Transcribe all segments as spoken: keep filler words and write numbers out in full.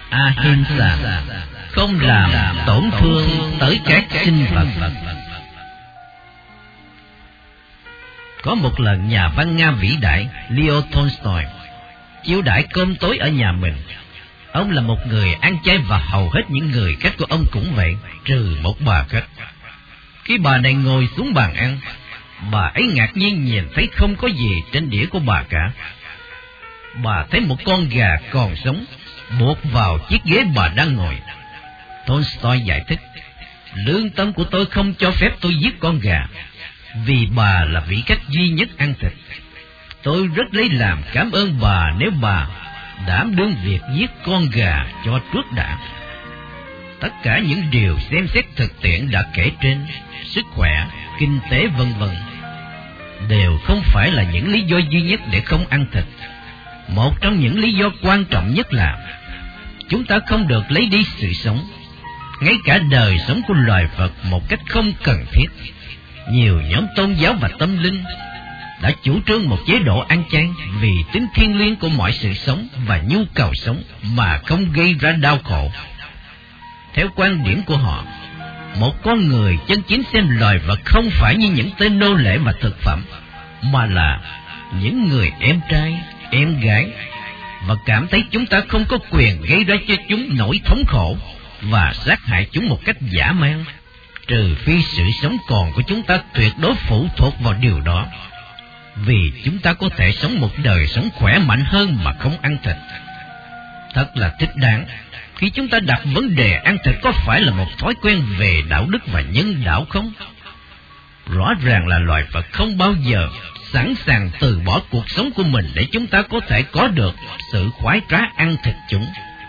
Ahimsa, không làm tổn thương tới các sinh vật. Có một lần nhà văn Nga vĩ đại Leo Tolstoy chiêu đãi cơm tối ở nhà mình. Ông là một người ăn chay và hầu hết những người khách của ông cũng vậy, trừ một bà khách. Khi bà này ngồi xuống bàn ăn, bà ấy ngạc nhiên nhìn thấy không có gì trên đĩa của bà cả. Bà thấy một con gà còn sống buộc vào chiếc ghế bà đang ngồi. Tolstoy giải thích, lương tâm của tôi không cho phép tôi giết con gà, vì bà là vị khách duy nhất ăn thịt. Tôi rất lấy làm cảm ơn bà nếu bà đảm đương việc giết con gà cho trước đã. Tất cả những điều xem xét thực tiễn đã kể trên, sức khỏe, kinh tế vân vân, đều không phải là những lý do duy nhất để không ăn thịt. Một trong những lý do quan trọng nhất là chúng ta không được lấy đi sự sống, ngay cả đời sống của loài vật một cách không cần thiết. Nhiều nhóm tôn giáo và tâm linh đã chủ trương một chế độ ăn chay vì tính thiêng liêng của mọi sự sống và nhu cầu sống mà không gây ra đau khổ. Theo quan điểm của họ, một con người chân chính xem loài vật không phải như những tên nô lệ và thực phẩm, mà là những người em trai, em gái, và cảm thấy chúng ta không có quyền gây ra cho chúng nỗi thống khổ và sát hại chúng một cách dã man, trừ phi sự sống còn của chúng ta tuyệt đối phụ thuộc vào điều đó, vì chúng ta có thể sống một đời sống khỏe mạnh hơn mà không ăn thịt. Thật là thích đáng khi chúng ta đặt vấn đề ăn thịt có phải là một thói quen về đạo đức và nhân đạo không? Rõ ràng là loài vật không bao giờ sẵn sàng từ bỏ cuộc sống của mình để chúng ta có thể có được sự khoái trá ăn thịt chúng.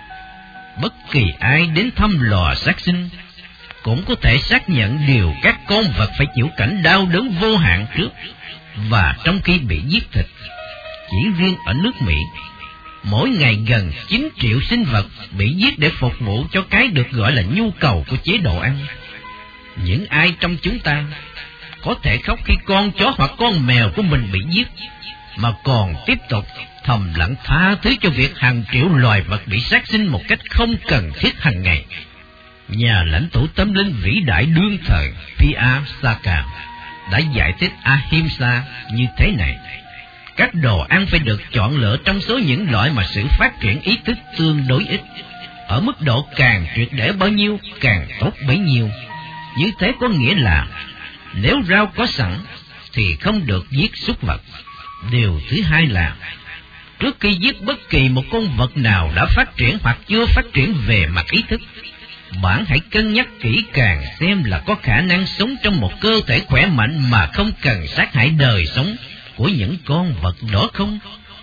Bất kỳ ai đến thăm lò sát sinh cũng có thể xác nhận điều các con vật phải chịu cảnh đau đớn vô hạn trước và trong khi bị giết thịt. Chỉ riêng ở nước Mỹ, mỗi ngày gần chín triệu sinh vật bị giết để phục vụ cho cái được gọi là nhu cầu của chế độ ăn. Những ai trong chúng ta có thể khóc khi con chó hoặc con mèo của mình bị giết, mà còn tiếp tục thầm lặng tha thứ cho việc hàng triệu loài vật bị sát sinh một cách không cần thiết hàng ngày? Nhà lãnh tụ tâm linh vĩ đại đương thời Vyasaka đã giải thích Ahimsa như thế này: các đồ ăn phải được chọn lựa trong số những loại mà sự phát triển ý thức tương đối ít, ở mức độ càng triệt để bao nhiêu càng tốt bấy nhiêu. Như thế có nghĩa là nếu rau có sẵn thì không được giết súc vật. Điều thứ hai là trước khi giết bất kỳ một con vật nào đã phát triển hoặc chưa phát triển về mặt ý thức, bạn hãy cân nhắc kỹ càng xem là có khả năng sống trong một cơ thể khỏe mạnh mà không cần sát hại đời sống của những con vật đó không?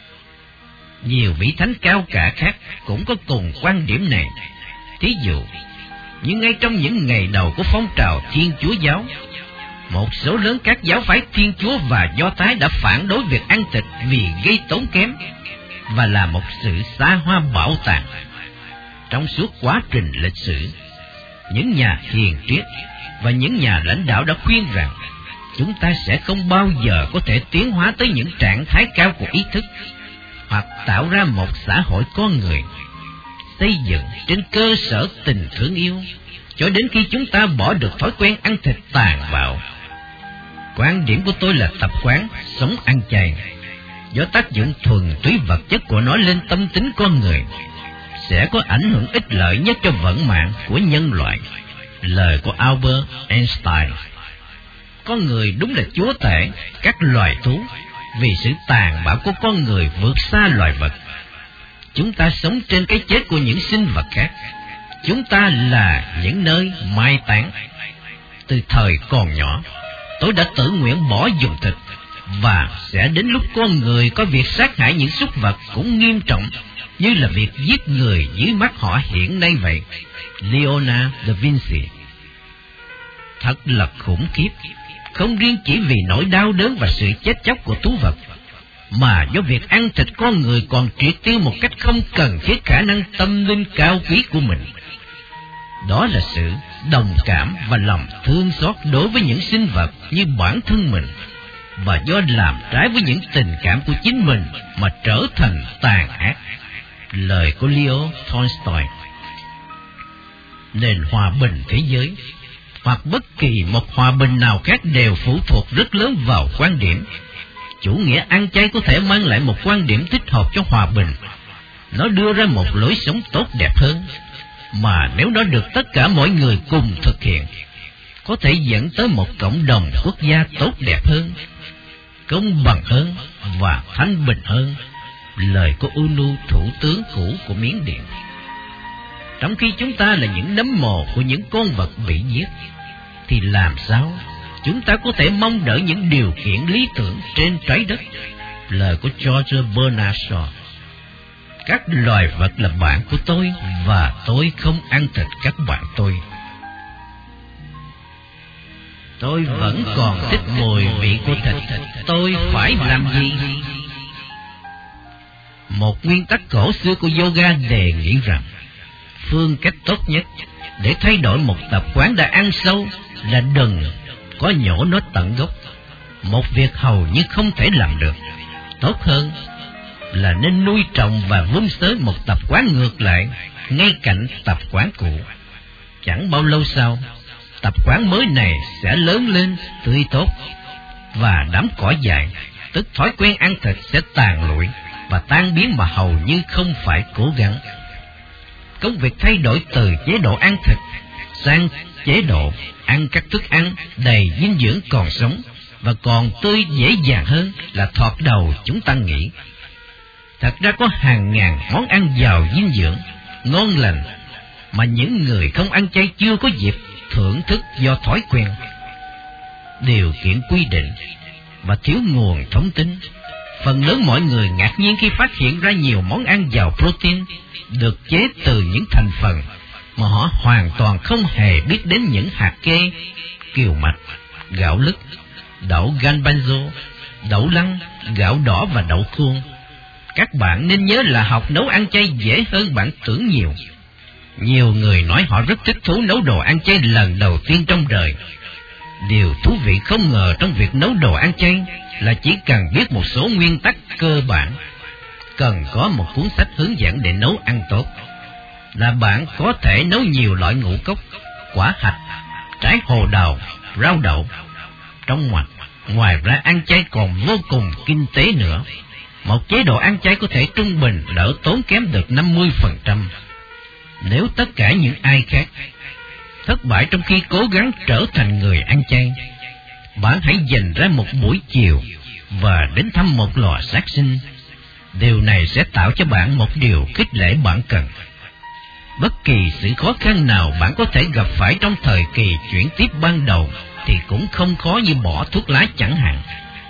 Nhiều vị thánh cao cả khác cũng có cùng quan điểm này. Thí dụ, như ngay trong những ngày đầu của phong trào Thiên Chúa giáo, một số lớn các giáo phái Thiên Chúa và Do Thái đã phản đối việc ăn thịt vì gây tốn kém và là một sự xa hoa bảo tàng. Trong suốt quá trình lịch sử, những nhà hiền triết và những nhà lãnh đạo đã khuyên rằng chúng ta sẽ không bao giờ có thể tiến hóa tới những trạng thái cao của ý thức hoặc tạo ra một xã hội con người xây dựng trên cơ sở tình thương yêu cho đến khi chúng ta bỏ được thói quen ăn thịt tàn bạo. Quan điểm của tôi là tập quán sống ăn chay, do tác dụng thuần túy vật chất của nó lên tâm tính con người, sẽ có ảnh hưởng ích lợi nhất cho vận mạng của nhân loại. Lời của Albert Einstein. Con người đúng là chúa tể các loài thú, vì sự tàn bạo của con người vượt xa loài vật. Chúng ta sống trên cái chết của những sinh vật khác. Chúng ta là những nơi mai táng. Từ thời còn nhỏ, tôi đã tự nguyện bỏ dùng thịt, và sẽ đến lúc con người có việc sát hại những súc vật cũng nghiêm trọng như là việc giết người dưới mắt họ hiện nay vậy. Leonardo da Vinci. Thật là khủng khiếp, không riêng chỉ vì nỗi đau đớn và sự chết chóc của thú vật, mà do việc ăn thịt con người còn triệt tiêu một cách không cần thiết khả năng tâm linh cao quý của mình. Đó là sự đồng cảm và lòng thương xót đối với những sinh vật như bản thân mình, và do làm trái với những tình cảm của chính mình mà trở thành tàn ác. Lời của Leo Tolstoy. nền hòa bình thế giới, hoặc bất kỳ một hòa bình nào khác đều phụ thuộc rất lớn vào quan điểm. Chủ nghĩa ăn chay có thể mang lại một quan điểm thích hợp cho hòa bình. Nó đưa ra một lối sống tốt đẹp hơn, mà nếu nó được tất cả mọi người cùng thực hiện, có thể dẫn tới một cộng đồng quốc gia tốt đẹp hơn, công bằng hơn và thanh bình hơn. Lời của U Nu, thủ tướng cũ của Miến Điện. Trong khi chúng ta là những nấm mồ của những con vật bị giết, thì làm sao chúng ta có thể mong đợi những điều kiện lý tưởng trên trái đất? Lời của George Bernard Shaw. Các loài vật là bạn của tôi, và tôi không ăn thịt các bạn tôi. Tôi vẫn còn thích mùi vị của thịt, tôi phải làm gì? Một nguyên tắc cổ xưa của yoga đề nghị rằng phương cách tốt nhất để thay đổi một tập quán đã ăn sâu là đừng có nhổ nó tận gốc. Một việc hầu như không thể làm được. Tốt hơn là nên nuôi trồng và vun xới một tập quán ngược lại ngay cạnh tập quán cũ. Chẳng bao lâu sau, tập quán mới này sẽ lớn lên tươi tốt, và đám cỏ dại, tức thói quen ăn thịt, sẽ tàn lụi và tan biến mà hầu như không phải cố gắng. Công việc thay đổi từ chế độ ăn thịt sang chế độ ăn các thức ăn đầy dinh dưỡng còn sống và còn tươi dễ dàng hơn là thoạt đầu chúng ta nghĩ. Thật ra có hàng ngàn món ăn giàu dinh dưỡng, ngon lành mà những người không ăn chay chưa có dịp thưởng thức do thói quen, điều kiện quy định và thiếu nguồn thông tin. Phần lớn mọi người ngạc nhiên khi phát hiện ra nhiều món ăn giàu protein được chế từ những thành phần mà họ hoàn toàn không hề biết đến: những hạt kê, kiều mạch, gạo lứt, đậu garbanzo, đậu lăng, gạo đỏ và đậu khuôn. Các bạn nên nhớ là học nấu ăn chay dễ hơn bạn tưởng nhiều. Nhiều người nói họ rất thích thú nấu đồ ăn chay lần đầu tiên trong đời. Điều thú vị không ngờ trong việc nấu đồ ăn chay là chỉ cần biết một số nguyên tắc cơ bản. Cần có một cuốn sách hướng dẫn để nấu ăn tốt. Là bạn có thể nấu nhiều loại ngũ cốc, quả hạch, trái hồ đào, rau đậu. Trong ngoặc, ngoài ra ăn chay còn vô cùng kinh tế nữa. Một chế độ ăn chay có thể trung bình đỡ tốn kém được năm mươi phần trăm. Nếu tất cả những ai khác thất bại trong khi cố gắng trở thành người ăn chay, bạn hãy dành ra một buổi chiều và đến thăm một lò sát sinh. Điều này sẽ tạo cho bạn một điều khích lệ bạn cần. Bất kỳ sự khó khăn nào bạn có thể gặp phải trong thời kỳ chuyển tiếp ban đầu thì cũng không khó như bỏ thuốc lá chẳng hạn.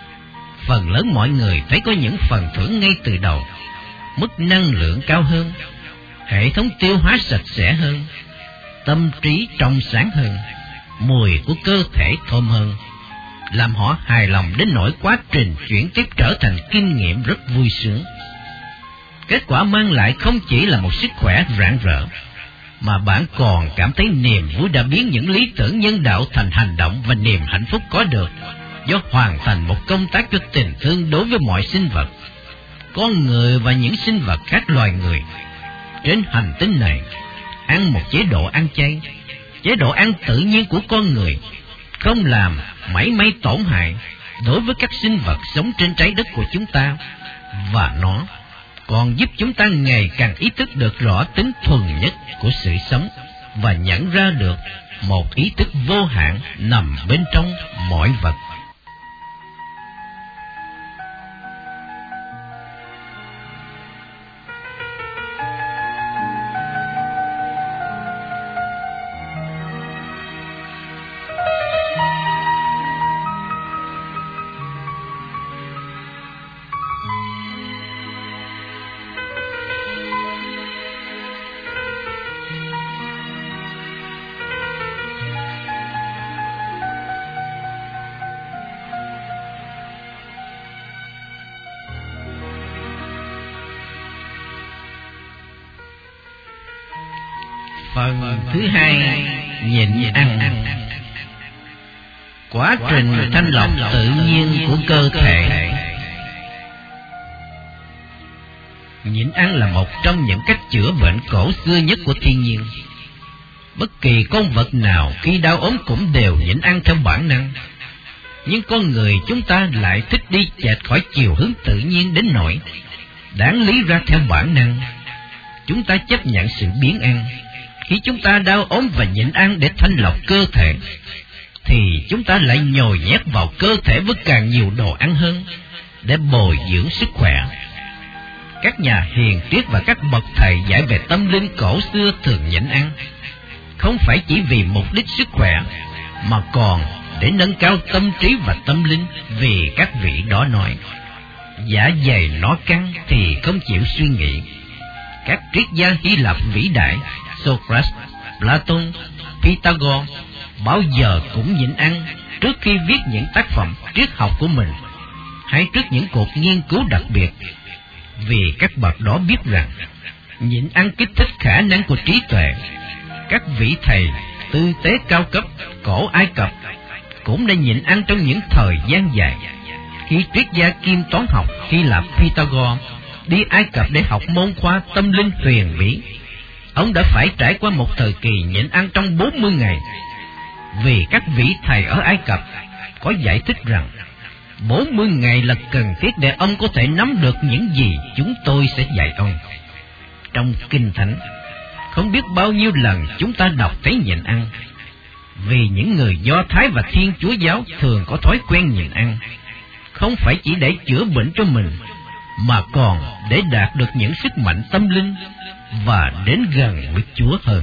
Phần lớn mọi người thấy có những phần thưởng ngay từ đầu: mức năng lượng cao hơn, hệ thống tiêu hóa sạch sẽ hơn, tâm trí trong sáng hơn, mùi của cơ thể thơm hơn, làm họ hài lòng đến nỗi quá trình chuyển tiếp trở thành kinh nghiệm rất vui sướng. Kết quả mang lại không chỉ là một sức khỏe rạng rỡ, mà bạn còn cảm thấy niềm vui đã biến những lý tưởng nhân đạo thành hành động, và niềm hạnh phúc có được do hoàn thành một công tác cho tình thương đối với mọi sinh vật, con người và những sinh vật khác loài người trên hành tinh này. Ăn một chế độ ăn chay, chế độ ăn tự nhiên của con người, không làm mảy may tổn hại đối với các sinh vật sống trên trái đất của chúng ta, và nó còn giúp chúng ta ngày càng ý thức được rõ tính thuần nhất của sự sống và nhận ra được một ý thức vô hạn nằm bên trong mọi vật. Phần thứ hai, nhịn ăn. Quá trình thanh lọc tự nhiên của cơ thể. Nhịn ăn là một trong những cách chữa bệnh cổ xưa nhất của thiên nhiên. Bất kỳ con vật nào khi đau ốm cũng đều nhịn ăn theo bản năng. Nhưng con người chúng ta lại thích đi chệch khỏi chiều hướng tự nhiên đến nỗi đáng lý ra theo bản năng. Chúng ta chấp nhận sự biến ăn. Khi chúng ta đau ốm và nhịn ăn để thanh lọc cơ thể, thì chúng ta lại nhồi nhét vào cơ thể với càng nhiều đồ ăn hơn để bồi dưỡng sức khỏe. Các nhà hiền triết và các bậc thầy dạy về tâm linh cổ xưa thường nhịn ăn, không phải chỉ vì mục đích sức khỏe, mà còn để nâng cao tâm trí và tâm linh. Vì các vị đó nói, dạ dày nó căng thì không chịu suy nghĩ. Các triết gia Hy Lạp vĩ đại Socrates, Platon, Pythagore bao giờ cũng nhịn ăn trước khi viết những tác phẩm triết học của mình, hay trước những cuộc nghiên cứu đặc biệt. Vì các bậc đó biết rằng nhịn ăn kích thích khả năng của trí tuệ. Các vị thầy tư tế cao cấp cổ Ai Cập cũng đã nhịn ăn trong những thời gian dài. Khi triết gia kim toán học Hy Lạp Pythagore đi Ai Cập để học môn khoa tâm linh huyền bí, ông đã phải trải qua một thời kỳ nhịn ăn trong bốn mươi ngày. Vì các vị thầy ở Ai Cập có giải thích rằng bốn mươi ngày là cần thiết để ông có thể nắm được những gì chúng tôi sẽ dạy ông. Trong Kinh Thánh, không biết bao nhiêu lần chúng ta đọc thấy nhịn ăn. Vì những người Do Thái và Thiên Chúa giáo thường có thói quen nhịn ăn, không phải chỉ để chữa bệnh cho mình, mà còn để đạt được những sức mạnh tâm linh và đến gần với Chúa hơn.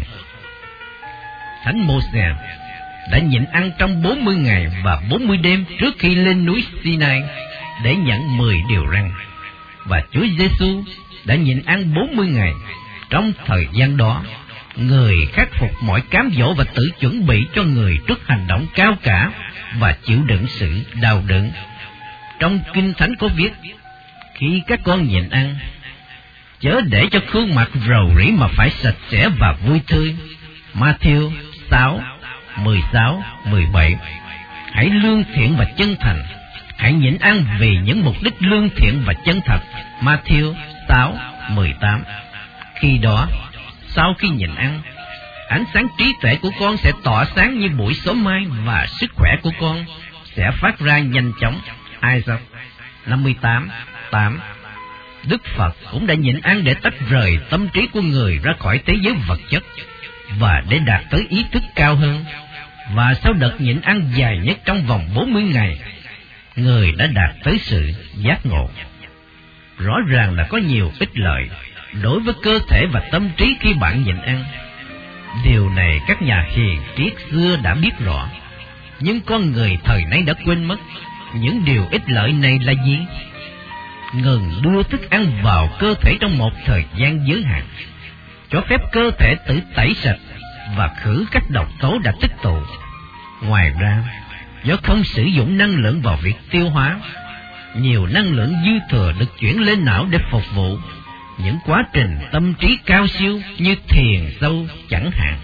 Thánh Mô-se đã nhịn ăn trong bốn mươi ngày và bốn mươi đêm trước khi lên núi Sinai để nhận mười điều răn, và Chúa Giêsu đã nhịn ăn bốn mươi ngày. Trong thời gian đó, người khắc phục mọi cám dỗ và tự chuẩn bị cho người trước hành động cao cả và chịu đựng sự đau đớn. Trong Kinh Thánh có viết, khi các con nhịn ăn, chớ để cho khuôn mặt rầu rĩ mà phải sạch sẽ và vui tươi. Ma-thi-êu sáu, mười sáu, mười bảy. Hãy lương thiện và chân thành. Hãy nhịn ăn vì những mục đích lương thiện và chân thật. Ma-thi-êu sáu, mười tám. Khi đó, sau khi nhịn ăn, ánh sáng trí tuệ của con sẽ tỏa sáng như buổi sớm mai, và sức khỏe của con sẽ phát ra nhanh chóng. Isaac năm mươi tám, tám. Đức Phật cũng đã nhịn ăn để tách rời tâm trí của người ra khỏi thế giới vật chất và để đạt tới ý thức cao hơn. Và sau đợt nhịn ăn dài nhất trong vòng bốn mươi ngày, người đã đạt tới sự giác ngộ. Rõ ràng là có nhiều ích lợi đối với cơ thể và tâm trí khi bạn nhịn ăn. Điều này các nhà hiền triết xưa đã biết rõ, nhưng con người thời nay đã quên mất những điều ích lợi này là gì. Ngừng đưa thức ăn vào cơ thể trong một thời gian giới hạn, cho phép cơ thể tự tẩy sạch và khử các độc tố đã tích tụ. Ngoài ra, do không sử dụng năng lượng vào việc tiêu hóa, nhiều năng lượng dư thừa được chuyển lên não để phục vụ những quá trình tâm trí cao siêu như thiền sâu chẳng hạn.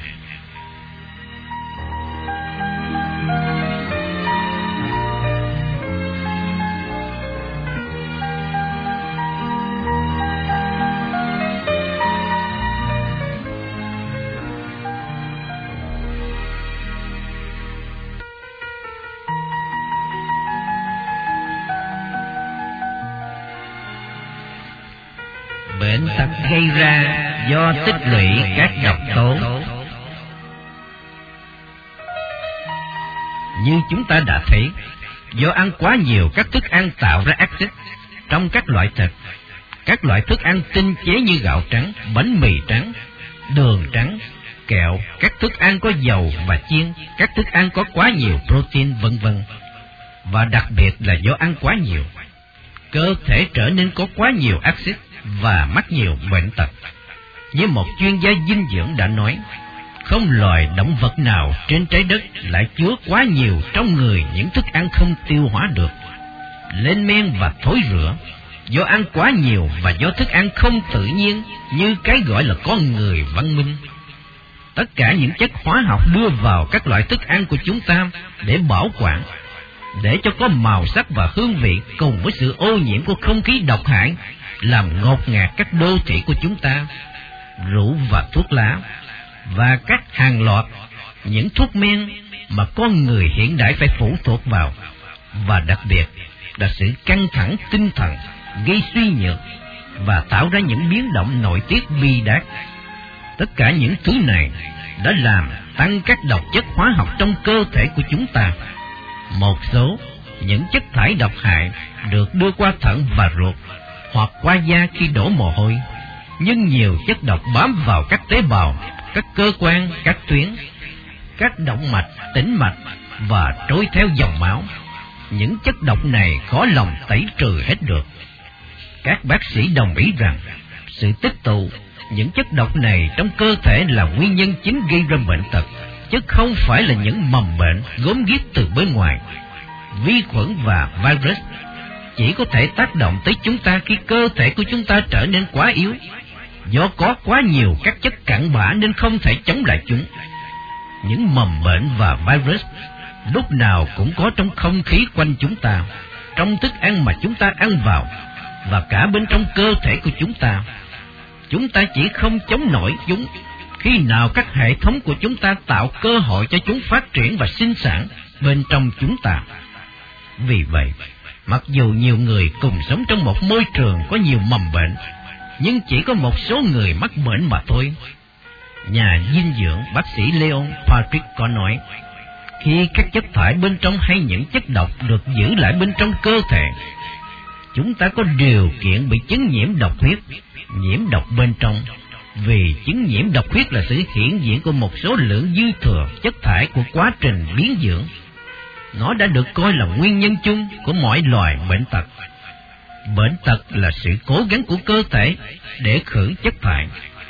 Bệnh tật gây ra do tích lũy các độc tố. Như chúng ta đã thấy, do ăn quá nhiều các thức ăn tạo ra axit trong các loại thịt, các loại thức ăn tinh chế như gạo trắng, bánh mì trắng, đường trắng, kẹo, các thức ăn có dầu và chiên, các thức ăn có quá nhiều protein, vân vân. Và đặc biệt là do ăn quá nhiều, cơ thể trở nên có quá nhiều axit và mắc nhiều bệnh tật. Như một chuyên gia dinh dưỡng đã nói, không loài động vật nào trên trái đất lại chứa quá nhiều trong người những thức ăn không tiêu hóa được, lên men và thối rữa, do ăn quá nhiều và do thức ăn không tự nhiên như cái gọi là con người văn minh. Tất cả những chất hóa học đưa vào các loại thức ăn của chúng ta để bảo quản, để cho có màu sắc và hương vị, cùng với sự ô nhiễm của không khí độc hại, làm ngột ngạt các đô thị của chúng ta. Rượu và thuốc lá và các hàng loạt những thuốc men mà con người hiện đại phải phụ thuộc vào, và đặc biệt là sự căng thẳng tinh thần gây suy nhược và tạo ra những biến động nội tiết bi đát. Tất cả những thứ này đã làm tăng các độc chất hóa học trong cơ thể của chúng ta. Một số những chất thải độc hại được đưa qua thận và ruột hoặc qua da khi đổ mồ hôi, nhưng nhiều chất độc bám vào các tế bào, các cơ quan, các tuyến, các động mạch, tĩnh mạch và trôi theo dòng máu. Những chất độc này khó lòng tẩy trừ hết được. Các bác sĩ đồng ý rằng sự tích tụ những chất độc này trong cơ thể là nguyên nhân chính gây ra bệnh tật, chứ không phải là những mầm bệnh gốm ghiếc từ bên ngoài. Vi khuẩn và virus chỉ có thể tác động tới chúng ta khi cơ thể của chúng ta trở nên quá yếu, do có quá nhiều các chất cặn bã nên không thể chống lại chúng. Những mầm bệnh và virus lúc nào cũng có trong không khí quanh chúng ta, trong thức ăn mà chúng ta ăn vào, và cả bên trong cơ thể của chúng ta. Chúng ta chỉ không chống nổi chúng khi nào các hệ thống của chúng ta tạo cơ hội cho chúng phát triển và sinh sản bên trong chúng ta. Vì vậy, mặc dù nhiều người cùng sống trong một môi trường có nhiều mầm bệnh, nhưng chỉ có một số người mắc bệnh mà thôi. Nhà dinh dưỡng bác sĩ Leon Patrick có nói, khi các chất thải bên trong hay những chất độc được giữ lại bên trong cơ thể, chúng ta có điều kiện bị chứng nhiễm độc huyết, nhiễm độc bên trong. Vì chứng nhiễm độc huyết là sự hiện diện của một số lượng dư thừa chất thải của quá trình biến dưỡng. Nó đã được coi là nguyên nhân chung của mọi loài bệnh tật. Bệnh tật là sự cố gắng của cơ thể để khử chất thải.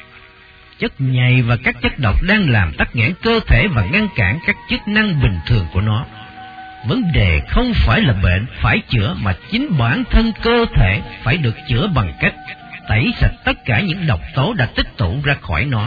Chất nhầy và các chất độc đang làm tắc nghẽn cơ thể và ngăn cản các chức năng bình thường của nó. Vấn đề không phải là bệnh phải chữa, mà chính bản thân cơ thể phải được chữa bằng cách tẩy sạch tất cả những độc tố đã tích tụ ra khỏi nó.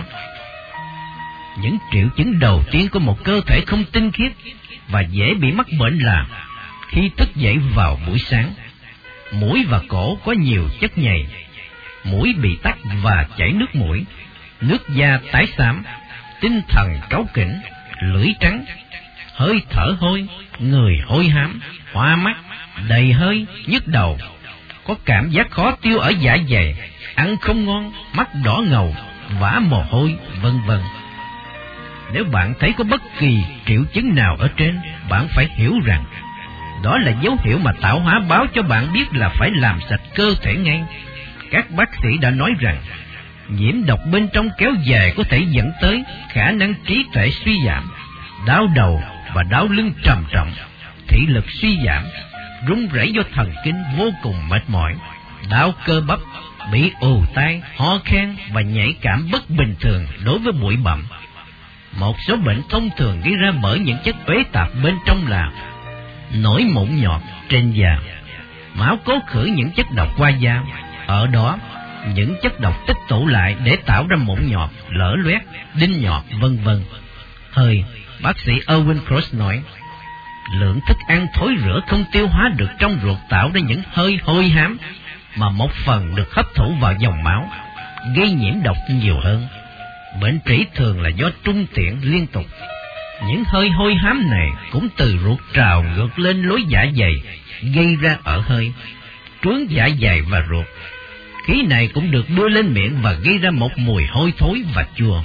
Những triệu chứng đầu tiên của một cơ thể không tinh khiết và dễ bị mắc bệnh là khi thức dậy vào buổi sáng, mũi và cổ có nhiều chất nhầy, mũi bị tắc và chảy nước mũi, nước da tái xám, tinh thần cáu kỉnh, lưỡi trắng, hơi thở hôi, người hôi hám, hoa mắt, đầy hơi, nhức đầu, có cảm giác khó tiêu ở dạ dày, ăn không ngon, mắt đỏ ngầu, vã mồ hôi, vân vân. Nếu bạn thấy có bất kỳ triệu chứng nào ở trên, bạn phải hiểu rằng đó là dấu hiệu mà tạo hóa báo cho bạn biết là phải làm sạch cơ thể ngay. Các bác sĩ đã nói rằng nhiễm độc bên trong kéo dài có thể dẫn tới khả năng trí tuệ suy giảm, đau đầu và đau lưng trầm trọng, thị lực suy giảm, run rẩy do thần kinh vô cùng mệt mỏi, đau cơ bắp, bị ù tai, ho khan và nhạy cảm bất bình thường đối với bụi bặm. Một số bệnh thông thường gây ra bởi những chất uế tạp bên trong là nổi mụn nhọt trên da. Máu cố khử những chất độc qua da, ở đó những chất độc tích tụ lại để tạo ra mụn nhọt, lở loét, đinh nhọt, vân vân. Hơi, bác sĩ Owen Cross nói, lượng thức ăn thối rữa không tiêu hóa được trong ruột tạo ra những hơi hôi hám, mà một phần được hấp thụ vào dòng máu, gây nhiễm độc nhiều hơn. Bệnh trĩ thường là do trung tiện liên tục. Những hơi hôi hám này cũng từ ruột trào ngược lên lối dạ dày, gây ra ở hơi, trướng dạ dày và ruột. Khí này cũng được đưa lên miệng và gây ra một mùi hôi thối và chua.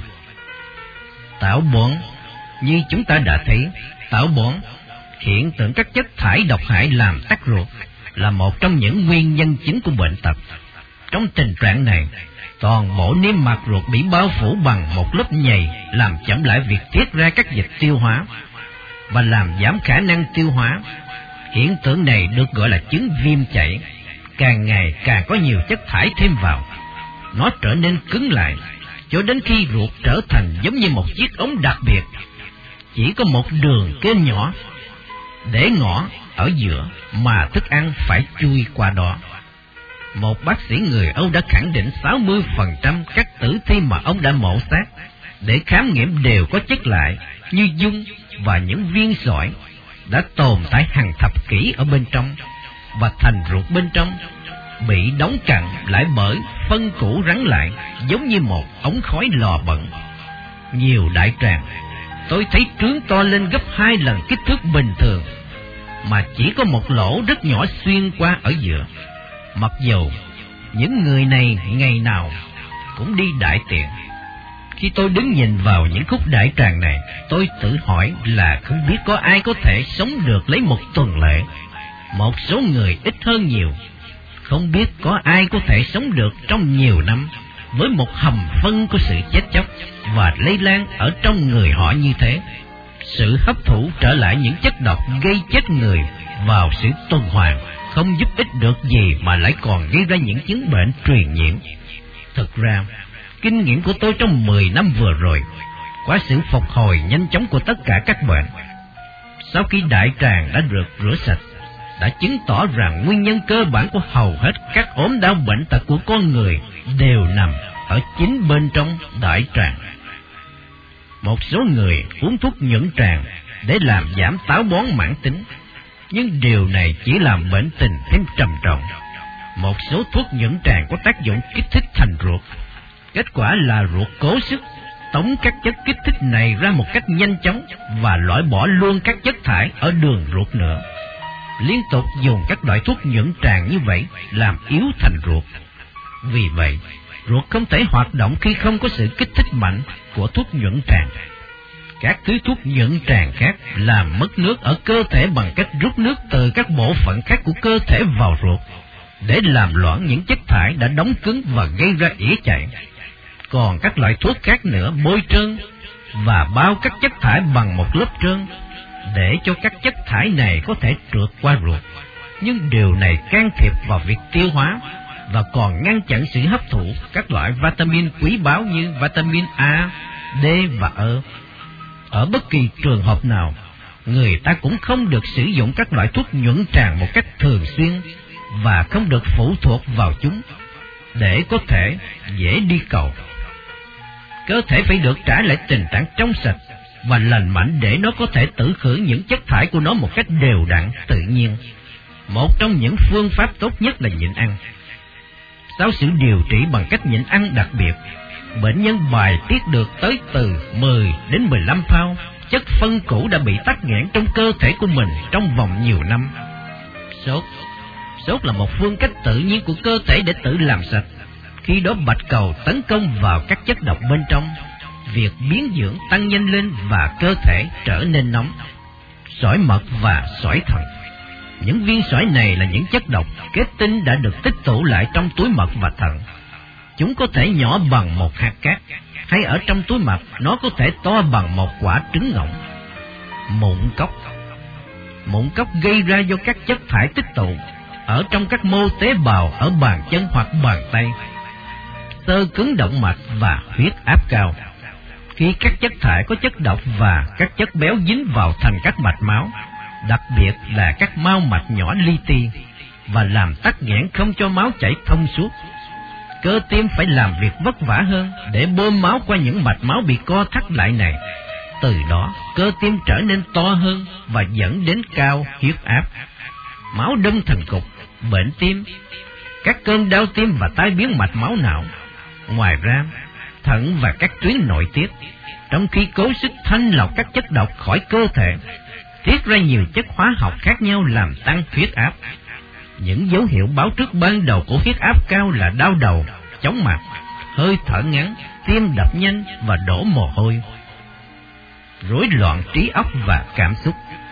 Táo bón, như chúng ta đã thấy, táo bón, hiện tượng các chất thải độc hại làm tắc ruột, là một trong những nguyên nhân chính của bệnh tật. Trong tình trạng này, toàn bộ niêm mạc ruột bị bao phủ bằng một lớp nhầy, làm chậm lại việc tiết ra các dịch tiêu hóa và làm giảm khả năng tiêu hóa. Hiện tượng này được gọi là chứng viêm chảy. Càng ngày càng có nhiều chất thải thêm vào, nó trở nên cứng lại, cho đến khi ruột trở thành giống như một chiếc ống đặc biệt, chỉ có một đường kênh nhỏ để ngõ ở giữa mà thức ăn phải chui qua đó. Một bác sĩ người Âu đã khẳng định sáu mươi phần trăm các tử thi mà ông đã mổ xác để khám nghiệm đều có chất lại như dung và những viên sỏi đã tồn tại hàng thập kỷ ở bên trong, và thành ruột bên trong bị đóng chặn lại bởi phân củ rắn lại, giống như một ống khói lò bẩn. Nhiều đại tràng tôi thấy trướng to lên gấp hai lần kích thước bình thường, mà chỉ có một lỗ rất nhỏ xuyên qua ở giữa. Mặc dù những người này ngày nào cũng đi đại tiện. Khi tôi đứng nhìn vào những khúc đại tràng này, tôi tự hỏi là không biết có ai có thể sống được lấy một tuần lễ. Một số người ít hơn nhiều. Không biết có ai có thể sống được trong nhiều năm với một hầm phân của sự chết chóc và lây lan ở trong người họ như thế. Sự hấp thụ trở lại những chất độc gây chết người vào sự tuần hoàn không giúp ích được gì mà lại còn gây ra những chứng bệnh truyền nhiễm. Thực ra, kinh nghiệm của tôi trong mười năm vừa rồi, qua sự phục hồi nhanh chóng của tất cả các bệnh, sau khi đại tràng đã được rửa sạch, đã chứng tỏ rằng nguyên nhân cơ bản của hầu hết các ốm đau bệnh tật của con người đều nằm ở chính bên trong đại tràng. Một số người uống thuốc nhuận tràng để làm giảm táo bón mãn tính, nhưng điều này chỉ làm bệnh tình thêm trầm trọng. Một số thuốc nhuận tràng có tác dụng kích thích thành ruột. Kết quả là ruột cố sức tống các chất kích thích này ra một cách nhanh chóng và loại bỏ luôn các chất thải ở đường ruột nữa. Liên tục dùng các loại thuốc nhuận tràng như vậy làm yếu thành ruột. Vì vậy, ruột không thể hoạt động khi không có sự kích thích mạnh của thuốc nhuận tràng. Các thứ thuốc nhuận tràng khác làm mất nước ở cơ thể bằng cách rút nước từ các bộ phận khác của cơ thể vào ruột, để làm loãng những chất thải đã đóng cứng và gây ra ỉa chạy. Còn các loại thuốc khác nữa bôi trơn và bao các chất thải bằng một lớp trơn, để cho các chất thải này có thể trượt qua ruột. Nhưng điều này can thiệp vào việc tiêu hóa và còn ngăn chặn sự hấp thụ các loại vitamin quý báu như vitamin A, D và E. Ở bất kỳ trường hợp nào, người ta cũng không được sử dụng các loại thuốc nhuận tràng một cách thường xuyên và không được phụ thuộc vào chúng để có thể dễ đi cầu. Cơ thể phải được trả lại tình trạng trong sạch và lành mạnh để nó có thể tử khử những chất thải của nó một cách đều đặn, tự nhiên. Một trong những phương pháp tốt nhất là nhịn ăn. Sau sự điều trị bằng cách nhịn ăn đặc biệt, bệnh nhân bài tiết được tới từ mười đến mười lăm pound chất phân cũ đã bị tắc nghẽn trong cơ thể của mình trong vòng nhiều năm. Sốt Sốt là một phương cách tự nhiên của cơ thể để tự làm sạch. Khi đó bạch cầu tấn công vào các chất độc bên trong, việc biến dưỡng tăng nhanh lên và cơ thể trở nên nóng. Sỏi mật và sỏi thận. Những viên sỏi này là những chất độc kết tinh đã được tích tụ lại trong túi mật và thận. Chúng có thể nhỏ bằng một hạt cát, hay ở trong túi mật nó có thể to bằng một quả trứng ngỗng. Mụn cóc. Mụn cóc gây ra do các chất thải tích tụ ở trong các mô tế bào ở bàn chân hoặc bàn tay. Xơ cứng động mạch và huyết áp cao. Khi các chất thải có chất độc và các chất béo dính vào thành các mạch máu, đặc biệt là các mao mạch nhỏ li ti, và làm tắc nghẽn không cho máu chảy thông suốt. Cơ tim phải làm việc vất vả hơn để bơm máu qua những mạch máu bị co thắt lại này. Từ đó, cơ tim trở nên to hơn và dẫn đến cao huyết áp, máu đông thành cục, bệnh tim, các cơn đau tim và tai biến mạch máu não. Ngoài ra, thận và các tuyến nội tiết, trong khi cố sức thanh lọc các chất độc khỏi cơ thể, tiết ra nhiều chất hóa học khác nhau làm tăng huyết áp. Những dấu hiệu báo trước ban đầu của huyết áp cao là đau đầu, chóng mặt, hơi thở ngắn, tim đập nhanh và đổ mồ hôi. Rối loạn trí óc và cảm xúc.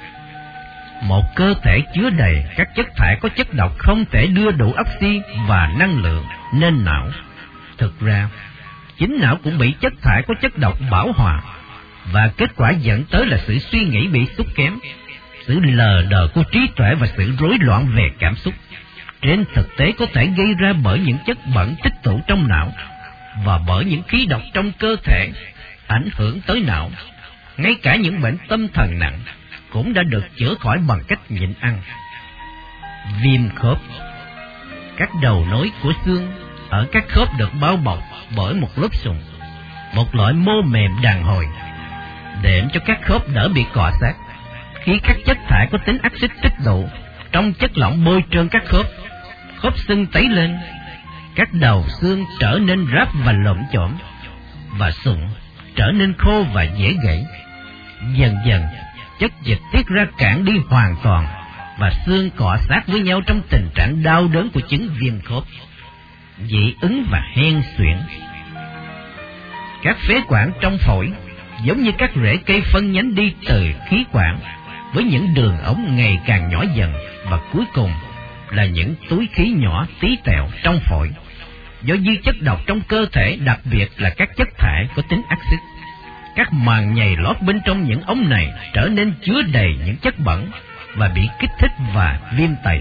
Một cơ thể chứa đầy các chất thải có chất độc không thể đưa đủ oxy và năng lượng lên não. Thực ra, chính não cũng bị chất thải có chất độc bão hòa, và kết quả dẫn tới là sự suy nghĩ bị sút kém, sự lờ đờ của trí tuệ và sự rối loạn về cảm xúc. Trên thực tế có thể gây ra bởi những chất bẩn tích tụ trong não và bởi những khí độc trong cơ thể ảnh hưởng tới não. Ngay cả những bệnh tâm thần nặng cũng đã được chữa khỏi bằng cách nhịn ăn. Viêm khớp. Các đầu nối của xương ở các khớp được bao bọc bởi một lớp sụn, một loại mô mềm đàn hồi, để cho các khớp đỡ bị cọ sát. Khi các chất thải có tính axit tích tụ trong chất lỏng bôi trơn các khớp, khớp xương tấy lên, các đầu xương trở nên ráp và lởm chởm và sụn, trở nên khô và dễ gãy. Dần dần, chất dịch tiết ra cạn đi hoàn toàn, và xương cọ sát với nhau trong tình trạng đau đớn của chứng viêm khớp, dị ứng và hen suyễn. Các phế quản trong phổi giống như các rễ cây phân nhánh đi từ khí quản, với những đường ống ngày càng nhỏ dần, và cuối cùng là những túi khí nhỏ tí tẹo trong phổi. Do dư chất độc trong cơ thể, đặc biệt là các chất thải có tính axit, các màng nhầy lót bên trong những ống này trở nên chứa đầy những chất bẩn và bị kích thích và viêm tầy.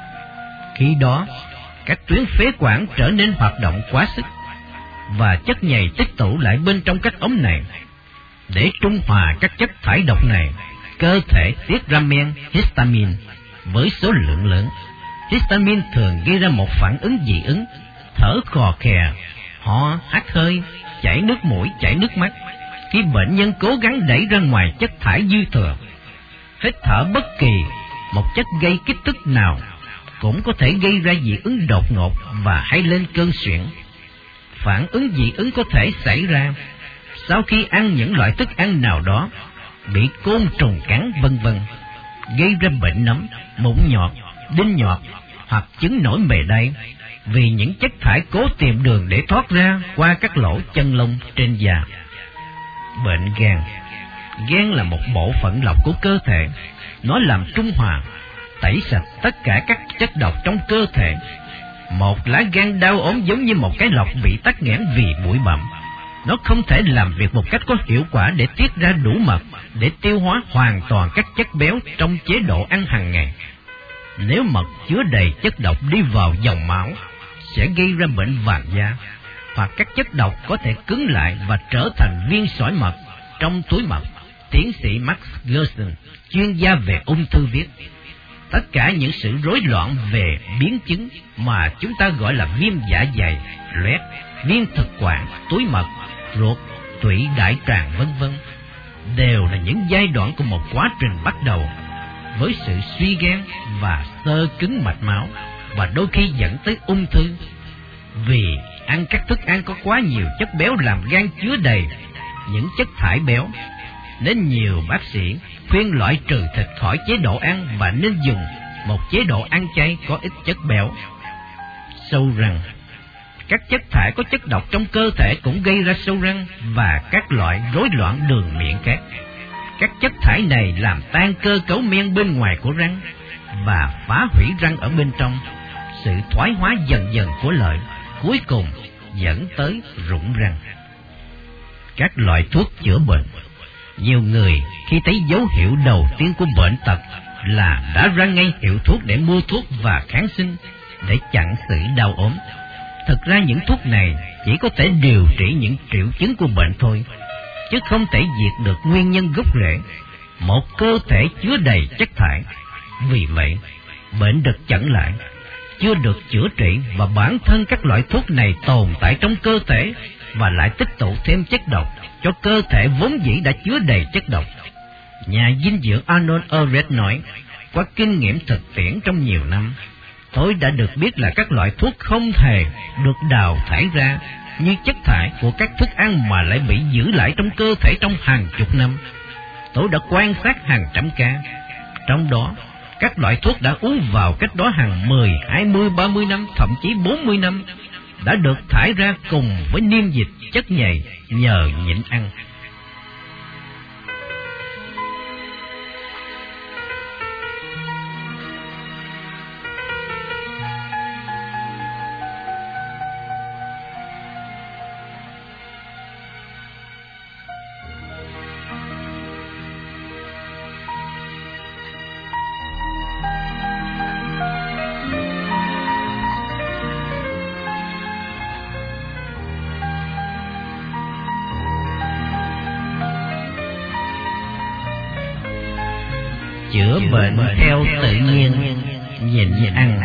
Khi đó, các tuyến phế quản trở nên hoạt động quá sức, và chất nhầy tích tụ lại bên trong các ống này. Để trung hòa các chất thải độc này, cơ thể tiết ra men histamine với số lượng lớn. Histamine thường gây ra một phản ứng dị ứng, thở khò khè, ho, hắt hơi, chảy nước mũi, chảy nước mắt, khi bệnh nhân cố gắng đẩy ra ngoài chất thải dư thừa. Hít thở bất kỳ một chất gây kích thích nào cũng có thể gây ra dị ứng đột ngột và hay lên cơn suyễn. Phản ứng dị ứng có thể xảy ra sau khi ăn những loại thức ăn nào đó, bị côn trùng cắn vân vân, gây ra bệnh nấm, mụn nhọt, đinh nhọt hoặc chứng nổi mề đay, vì những chất thải cố tìm đường để thoát ra qua các lỗ chân lông trên da. Bệnh gan. Gan là một bộ phận lọc của cơ thể. Nó làm trung hòa, tẩy sạch tất cả các chất độc trong cơ thể. Một lá gan đau ốm giống như một cái lọc bị tắc nghẽn vì bụi bặm. Nó không thể làm việc một cách có hiệu quả để tiết ra đủ mật để tiêu hóa hoàn toàn các chất béo trong chế độ ăn hàng ngày. Nếu mật chứa đầy chất độc đi vào dòng máu, sẽ gây ra bệnh vàng da, hoặc các chất độc có thể cứng lại và trở thành viên sỏi mật trong túi mật. Tiến sĩ Max Gerson, chuyên gia về ung thư viết, tất cả những sự rối loạn về biến chứng mà chúng ta gọi là viêm dạ dày, loét, viêm thực quản, túi mật, ruột, tụy đại tràng vân vân đều là những giai đoạn của một quá trình bắt đầu với sự suy gan và xơ cứng mạch máu, và đôi khi dẫn tới ung thư. Vì ăn các thức ăn có quá nhiều chất béo làm gan chứa đầy những chất thải béo, nên nhiều bác sĩ khuyên loại trừ thịt khỏi chế độ ăn và nên dùng một chế độ ăn chay có ít chất béo. Sâu răng. Các chất thải có chất độc trong cơ thể cũng gây ra sâu răng và các loại rối loạn đường miệng khác. Các chất thải này làm tan cơ cấu men bên ngoài của răng và phá hủy răng ở bên trong. Sự thoái hóa dần dần của lợi cuối cùng dẫn tới rụng răng. Các loại thuốc chữa bệnh. Nhiều người khi thấy dấu hiệu đầu tiên của bệnh tật là đã ra ngay hiệu thuốc để mua thuốc và kháng sinh để chặn sự đau ốm. Thực ra những thuốc này chỉ có thể điều trị những triệu chứng của bệnh thôi, chứ không thể diệt được nguyên nhân gốc rễ, một cơ thể chứa đầy chất thải. Vì vậy, bệnh được chặn lại, chưa được chữa trị, và bản thân các loại thuốc này tồn tại trong cơ thể và lại tích tụ thêm chất độc cho cơ thể vốn dĩ đã chứa đầy chất độc. Nhà dinh dưỡng Arnold Ehret nói, qua kinh nghiệm thực tiễn trong nhiều năm, tôi đã được biết là các loại thuốc không hề được đào thải ra như chất thải của các thức ăn mà lại bị giữ lại trong cơ thể trong hàng chục năm. Tôi đã quan sát hàng trăm ca, trong đó các loại thuốc đã uống vào cách đó hàng mười, hai mươi, ba mươi năm, thậm chí bốn mươi năm, đã được thải ra cùng với niêm dịch chất nhầy nhờ nhịn ăn. Chữa bệnh theo tự nhiên, nhịn ăn.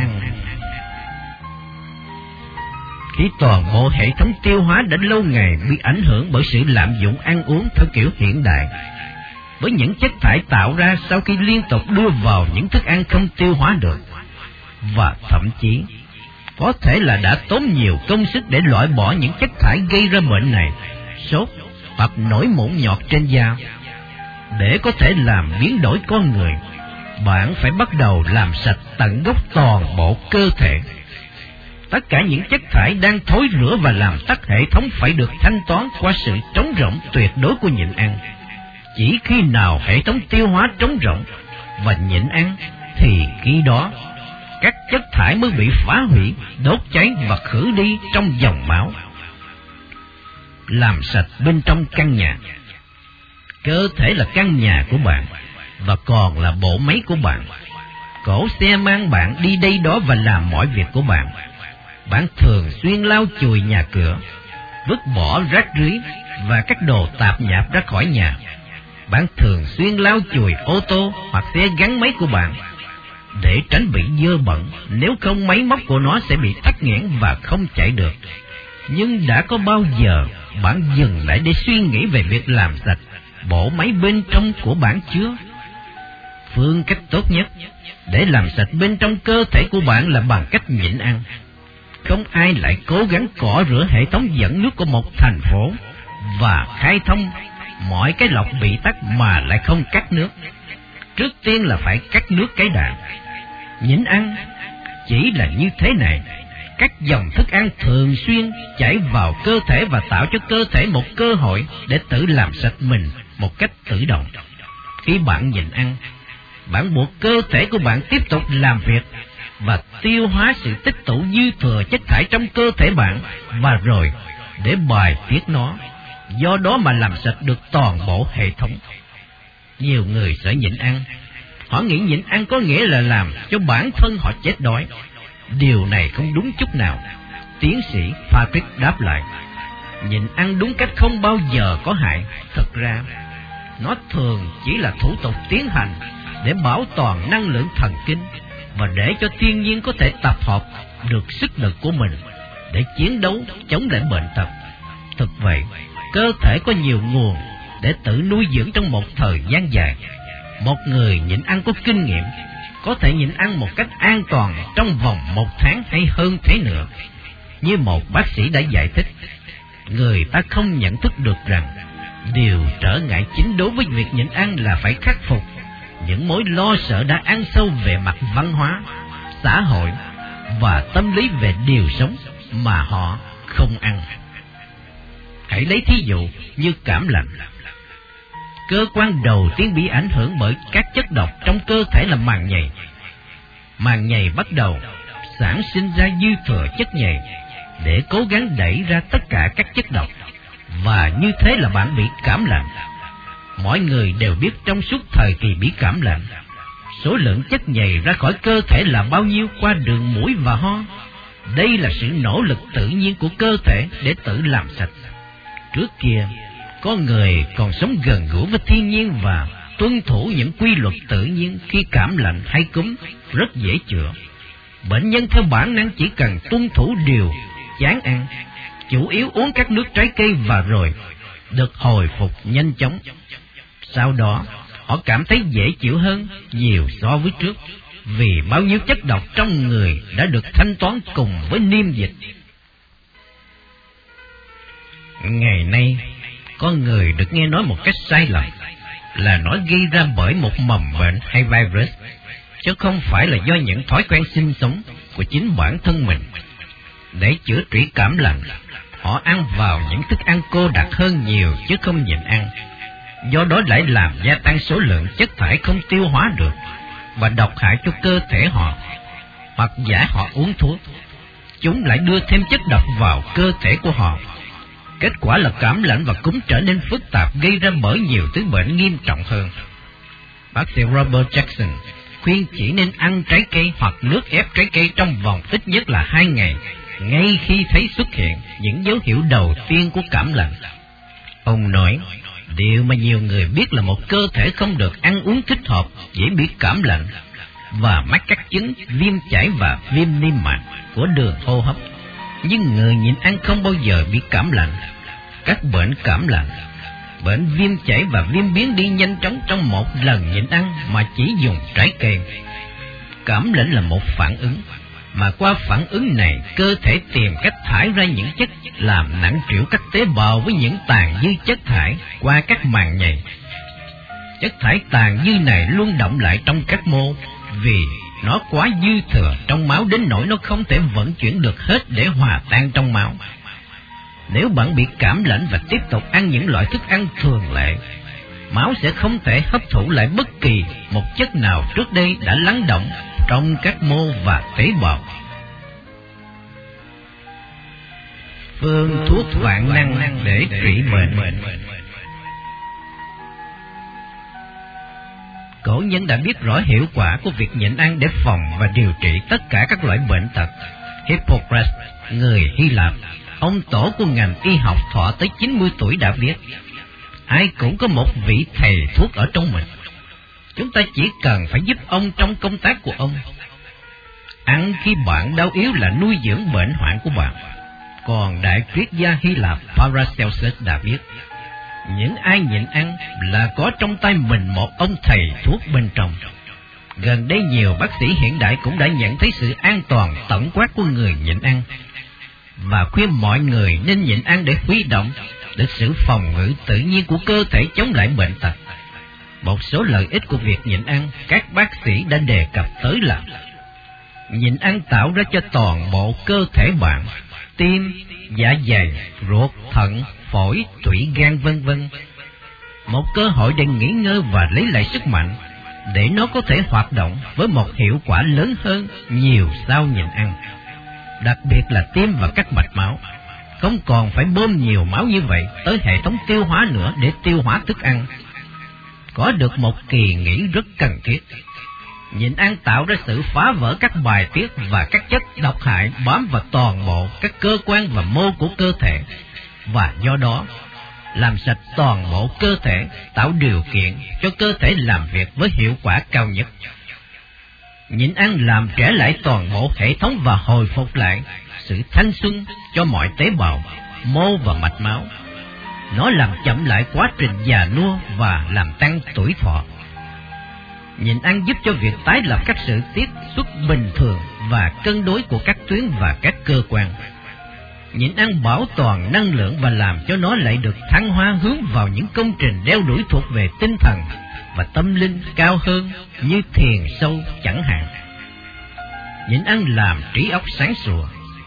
Khi toàn bộ hệ thống tiêu hóa đã lâu ngày bị ảnh hưởng bởi sự lạm dụng ăn uống theo kiểu hiện đại, với những chất thải tạo ra sau khi liên tục đưa vào những thức ăn không tiêu hóa được, và thậm chí có thể là đã tốn nhiều công sức để loại bỏ những chất thải gây ra bệnh này, sốt, hoặc nổi mụn nhọt trên da. Để có thể làm biến đổi con người, bạn phải bắt đầu làm sạch tận gốc toàn bộ cơ thể. Tất cả những chất thải đang thối rữa và làm tắc hệ thống phải được thanh toán qua sự trống rỗng tuyệt đối của nhịn ăn. Chỉ khi nào hệ thống tiêu hóa trống rỗng và nhịn ăn, thì khi đó các chất thải mới bị phá hủy, đốt cháy và khử đi trong dòng máu. Làm sạch bên trong căn nhà. Cơ thể là căn nhà của bạn và còn là bộ máy của bạn. Cỗ xe mang bạn đi đây đó và làm mọi việc của bạn. Bạn thường xuyên lau chùi nhà cửa, vứt bỏ rác rưới và các đồ tạp nhạp ra khỏi nhà. Bạn thường xuyên lau chùi ô tô hoặc xe gắn máy của bạn để tránh bị dơ bẩn, nếu không máy móc của nó sẽ bị tắc nghẽn và không chạy được. Nhưng đã có bao giờ bạn dừng lại để suy nghĩ về việc làm sạch bộ máy bên trong của bạn chưa? Phương cách tốt nhất để làm sạch bên trong cơ thể của bạn là bằng cách nhịn ăn. Không ai lại cố gắng cọ rửa hệ thống dẫn nước của một thành phố và khai thông mọi cái lọc bị tắc mà lại không cắt nước. Trước tiên là phải cắt nước cái đạn. Nhịn ăn chỉ là như thế này. Các dòng thức ăn thường xuyên chảy vào cơ thể và tạo cho cơ thể một cơ hội để tự làm sạch mình một cách tự động. Khi bạn nhịn ăn, bạn buộc cơ thể của bạn tiếp tục làm việc và tiêu hóa sự tích tụ dư thừa chất thải trong cơ thể bạn, và rồi để bài tiết nó, do đó mà làm sạch được toàn bộ hệ thống. Nhiều người sợ nhịn ăn. Họ nghĩ nhịn ăn có nghĩa là làm cho bản thân họ chết đói. Điều này không đúng chút nào. Tiến sĩ Patrick đáp lại, nhịn ăn đúng cách không bao giờ có hại. Thực ra, nó thường chỉ là thủ tục tiến hành để bảo toàn năng lượng thần kinh và để cho thiên nhiên có thể tập hợp được sức lực của mình để chiến đấu chống lại bệnh tật. Thực vậy, cơ thể có nhiều nguồn để tự nuôi dưỡng trong một thời gian dài. Một người nhịn ăn có kinh nghiệm có thể nhịn ăn một cách an toàn trong vòng một tháng hay hơn thế nữa. Như một bác sĩ đã giải thích, người ta không nhận thức được rằng điều trở ngại chính đối với việc nhịn ăn là phải khắc phục những mối lo sợ đã ăn sâu về mặt văn hóa, xã hội và tâm lý về điều sống mà họ không ăn. Hãy lấy thí dụ như cảm lạnh. Cơ quan đầu tiên bị ảnh hưởng bởi các chất độc trong cơ thể là màng nhầy. Màng nhầy bắt đầu sản sinh ra dư thừa chất nhầy để cố gắng đẩy ra tất cả các chất độc, và như thế là bạn bị cảm lạnh. Mọi người đều biết trong suốt thời kỳ bị cảm lạnh, số lượng chất nhầy ra khỏi cơ thể là bao nhiêu qua đường mũi và ho. Đây là sự nỗ lực tự nhiên của cơ thể để tự làm sạch. Trước kia, có người còn sống gần gũi với thiên nhiên và tuân thủ những quy luật tự nhiên. Khi cảm lạnh hay cúm rất dễ chữa. Bệnh nhân theo bản năng chỉ cần tuân thủ điều chán ăn, chủ yếu uống các nước trái cây và rồi được hồi phục nhanh chóng. Sau đó, họ cảm thấy dễ chịu hơn nhiều so với trước, vì bao nhiêu chất độc trong người đã được thanh toán cùng với niêm dịch. Ngày nay, con người được nghe nói một cách sai lầm là nó gây ra bởi một mầm bệnh hay virus, chứ không phải là do những thói quen sinh sống của chính bản thân mình. Để chữa trị cảm lạnh, họ ăn vào những thức ăn cô đặc hơn nhiều chứ không nhịn ăn. Do đó lại làm gia tăng số lượng chất thải không tiêu hóa được và độc hại cho cơ thể họ. Hoặc giả họ uống thuốc, chúng lại đưa thêm chất độc vào cơ thể của họ. Kết quả là cảm lạnh và cúm trở nên phức tạp, gây ra bởi nhiều thứ bệnh nghiêm trọng hơn. Bác sĩ Robert Jackson khuyên chỉ nên ăn trái cây hoặc nước ép trái cây trong vòng ít nhất là hai ngày, ngay khi thấy xuất hiện những dấu hiệu đầu tiên của cảm lạnh. Ông nói, điều mà nhiều người biết là một cơ thể không được ăn uống thích hợp dễ bị cảm lạnh và mắc các chứng viêm chảy và viêm niêm mạc của đường hô hấp. Nhưng người nhịn ăn không bao giờ bị cảm lạnh. Các bệnh cảm lạnh, bệnh viêm chảy và viêm biến đi nhanh chóng trong một lần nhịn ăn mà chỉ dùng trái cây. Cảm lạnh là một phản ứng, mà qua phản ứng này, cơ thể tìm cách thải ra những chất làm nặng trĩu các tế bào với những tàn dư chất thải qua các màng nhầy. Chất thải tàn dư này luôn đọng lại trong các mô, vì nó quá dư thừa trong máu đến nỗi nó không thể vận chuyển được hết để hòa tan trong máu. Nếu bạn bị cảm lạnh và tiếp tục ăn những loại thức ăn thường lệ, máu sẽ không thể hấp thụ lại bất kỳ một chất nào trước đây đã lắng đọng trong các mô và tế bào. Phương thuốc vạn năng để trị bệnh. Cổ nhân đã biết rõ hiệu quả của việc nhịn ăn để phòng và điều trị tất cả các loại bệnh tật. Hippocrates, người Hy Lạp, ông tổ của ngành y học thọ tới chín mươi tuổi đã viết: ai cũng có một vị thầy thuốc ở trong mình. Chúng ta chỉ cần phải giúp ông trong công tác của ông. Ăn khi bạn đau yếu là nuôi dưỡng bệnh hoạn của bạn. Còn đại triết gia Hy Lạp Paracelsus đã viết: những ai nhịn ăn là có trong tay mình một ông thầy thuốc bên trong. Gần đây nhiều bác sĩ hiện đại cũng đã nhận thấy sự an toàn tổng quát của người nhịn ăn, và khuyên mọi người nên nhịn ăn để huy động được sự phòng ngự tự nhiên của cơ thể chống lại bệnh tật. Một số lợi ích của việc nhịn ăn các bác sĩ đã đề cập tới là: nhịn ăn tạo ra cho toàn bộ cơ thể bạn, tim, dạ dày, ruột, thận, phổi, tủy, gan vân vân một cơ hội để nghỉ ngơi và lấy lại sức mạnh, để nó có thể hoạt động với một hiệu quả lớn hơn nhiều sau nhịn ăn. Đặc biệt là tim và các mạch máu không còn phải bơm nhiều máu như vậy tới hệ thống tiêu hóa nữa để tiêu hóa thức ăn. Có được một kỳ nghỉ rất cần thiết. Nhịn ăn tạo ra sự phá vỡ các bài tiết và các chất độc hại bám vào toàn bộ các cơ quan và mô của cơ thể, và do đó làm sạch toàn bộ cơ thể, tạo điều kiện cho cơ thể làm việc với hiệu quả cao nhất. Nhịn ăn làm trẻ lại toàn bộ hệ thống và hồi phục lại sự thanh xuân cho mọi tế bào, mô và mạch máu. Nó làm chậm lại quá trình già nua và làm tăng tuổi thọ. Nhịn ăn giúp cho việc tái lập các sự tiết xuất bình thường và cân đối của các tuyến và các cơ quan. Nhịn ăn bảo toàn năng lượng và làm cho nó lại được thăng hoa hướng vào những công trình đeo đuổi thuộc về tinh thần và tâm linh cao hơn, như thiền sâu chẳng hạn. Nhịn ăn làm trí óc sáng sủa,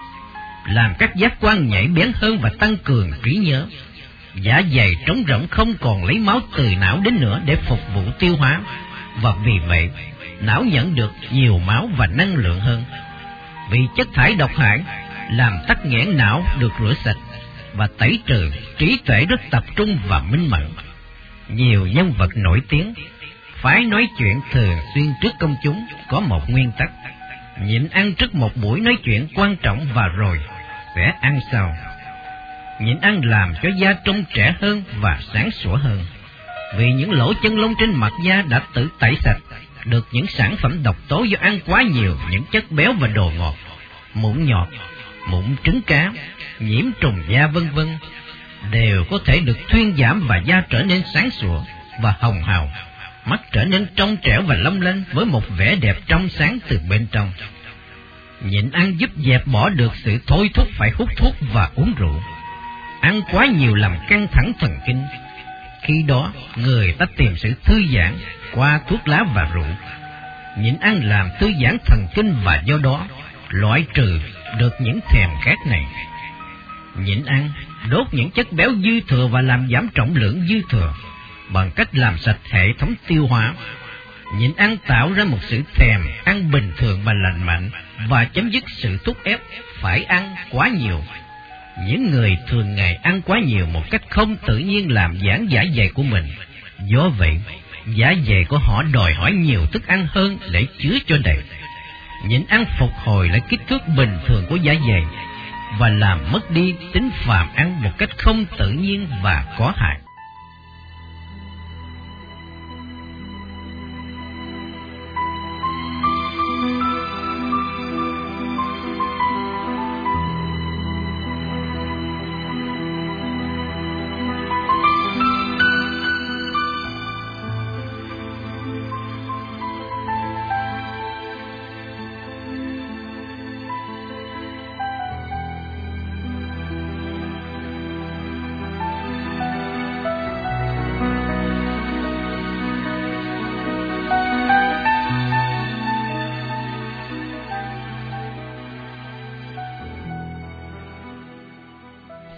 làm các giác quan nhạy bén hơn và tăng cường trí nhớ. Dạ dày trống rỗng không còn lấy máu từ não đến nữa để phục vụ tiêu hóa, và vì vậy não nhận được nhiều máu và năng lượng hơn. Vì chất thải độc hại làm tắc nghẽn não được rửa sạch và tẩy trừ, trí tuệ rất tập trung và minh mẫn. Nhiều nhân vật nổi tiếng phải nói chuyện thường xuyên trước công chúng có một nguyên tắc: nhịn ăn trước một buổi nói chuyện quan trọng và rồi sẽ ăn sau. Nhịn ăn làm cho da trông trẻ hơn và sáng sủa hơn, vì những lỗ chân lông trên mặt da đã tự tẩy sạch được những sản phẩm độc tố do ăn quá nhiều những chất béo và đồ ngọt, mụn nhọt, mụn trứng cá, nhiễm trùng da vân vân đều có thể được thuyên giảm, và da trở nên sáng sủa và hồng hào, mắt trở nên trong trẻo và long lanh với một vẻ đẹp trong sáng từ bên trong. Nhịn ăn giúp dẹp bỏ được sự thôi thúc phải hút thuốc và uống rượu. Ăn quá nhiều làm căng thẳng thần kinh. Khi đó, người ta tìm sự thư giãn qua thuốc lá và rượu. Nhịn ăn làm thư giãn thần kinh và do đó loại trừ được những thèm khát này. Nhịn ăn đốt những chất béo dư thừa và làm giảm trọng lượng dư thừa bằng cách làm sạch hệ thống tiêu hóa. Nhịn ăn tạo ra một sự thèm ăn bình thường và lành mạnh, và chấm dứt sự thúc ép phải ăn quá nhiều. Những người thường ngày ăn quá nhiều một cách không tự nhiên làm giãn dạ dày của mình. Do vậy, dạ dày của họ đòi hỏi nhiều thức ăn hơn để chứa cho đầy. Nhịn ăn phục hồi lại kích thước bình thường của dạ dày và làm mất đi tính phàm ăn một cách không tự nhiên và có hại.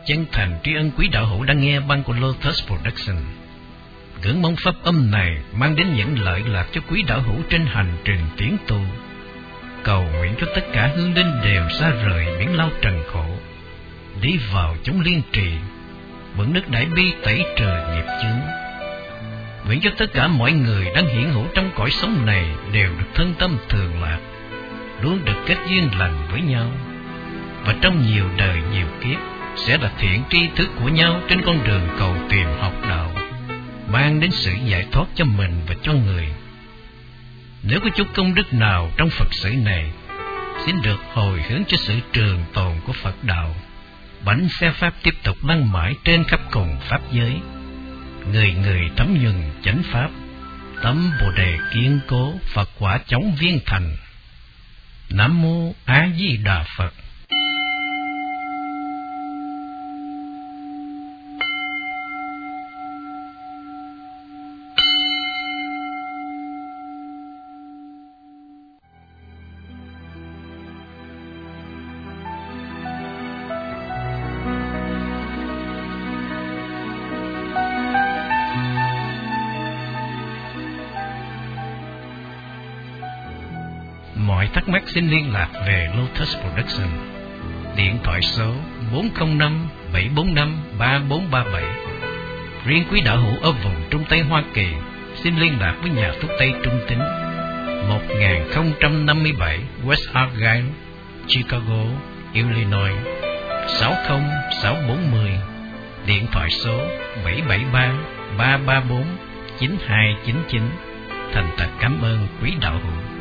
chân thành tri ân quý đạo hữu đang nghe băng của Lotus Production. Ngưỡng mong pháp âm này mang đến những lợi lạc cho quý đạo hữu trên hành trình tiến tu. Cầu nguyện cho tất cả hương linh đều xa rời biển lao trần khổ, đi vào chúng liên trì, mượn nước đại bi tẩy trừ nghiệp chướng. Nguyện cho tất cả mọi người đang hiện hữu trong cõi sống này đều được thân tâm thường lạc, luôn được kết duyên lành với nhau, và trong nhiều đời nhiều kiếp sẽ là thiện tri thức của nhau trên con đường cầu tìm học đạo, mang đến sự giải thoát cho mình và cho người. Nếu có chút công đức nào trong Phật sự này, xin được hồi hướng cho sự trường tồn của Phật đạo, bánh xe pháp tiếp tục lăn mãi trên khắp cùng pháp giới. Người người thấm nhuần chánh pháp, tấm Bồ đề kiên cố, Phật quả chóng viên thành. Nam mô A Di Đà Phật. Mọi thắc mắc xin liên lạc về Lotus Production. Điện thoại số bốn không năm bảy bốn năm ba bốn ba bảy. Riêng quý đạo hữu ở vùng Trung Tây Hoa Kỳ xin liên lạc với nhà thuốc Tây Trung Tín, một nghìn không trăm năm mươi bảy West Argyle, Chicago, Illinois, sáu không sáu bốn không. Điện thoại số bảy bảy ba ba ba bốn chín hai chín chín. Thành thật cảm ơn quý đạo hữu.